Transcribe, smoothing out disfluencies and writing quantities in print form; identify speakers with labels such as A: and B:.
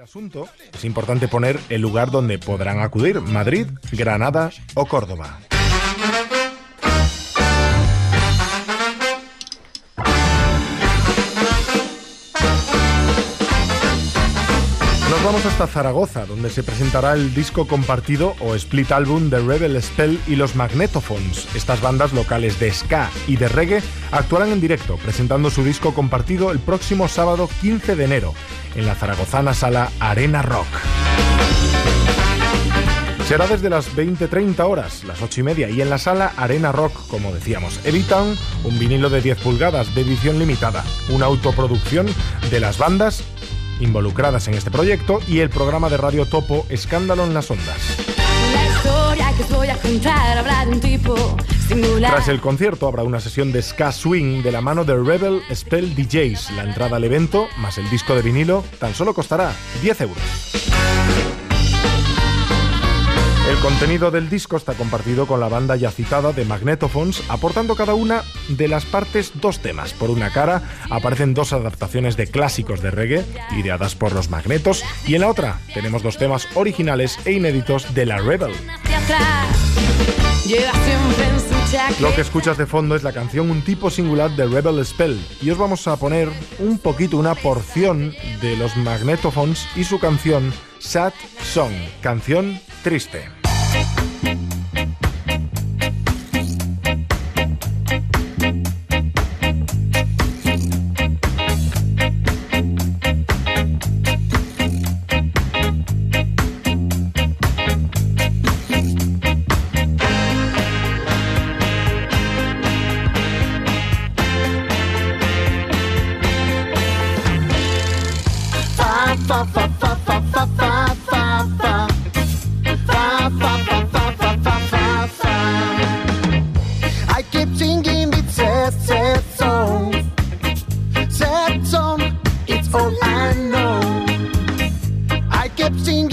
A: Asunto, es importante poner el lugar donde podrán acudir: Madrid, Granada o Córdoba. Nos vamos hasta Zaragoza, donde se presentará el disco compartido o split álbum de Rebel Spell y los Magnetophones. Estas bandas locales de ska y de reggae actuarán en directo, presentando su disco compartido el próximo sábado 15 de enero, en la zaragozana sala Arena Rock. Será desde las 20:30 horas, las 8:30, y en la sala Arena Rock, como decíamos, editan un vinilo de 10 pulgadas de edición limitada, una autoproducción de las bandas involucradas en este proyecto y el programa de Radio Topo Escándalo en las Ondas.
B: La historia que os voy a contar habla de un tipo singular.
A: Tras el concierto habrá una sesión de ska swing de la mano de Rebel Spell DJs. La entrada al evento, más el disco de vinilo, tan solo costará 10 euros. El contenido del disco está compartido con la banda ya citada de Magnetophones, aportando cada una de las partes dos temas. Por una cara aparecen dos adaptaciones de clásicos de reggae, ideadas por los Magnetos, y en la otra tenemos dos temas originales e inéditos de la Rebel. Lo que escuchas de fondo es la canción Un tipo singular de Rebel Spell, y os vamos a poner un poquito, una porción de los Magnetophones y su canción Sad Song, canción triste.
C: I keep singing this sad song. Sad song, it's all I know. I kept singing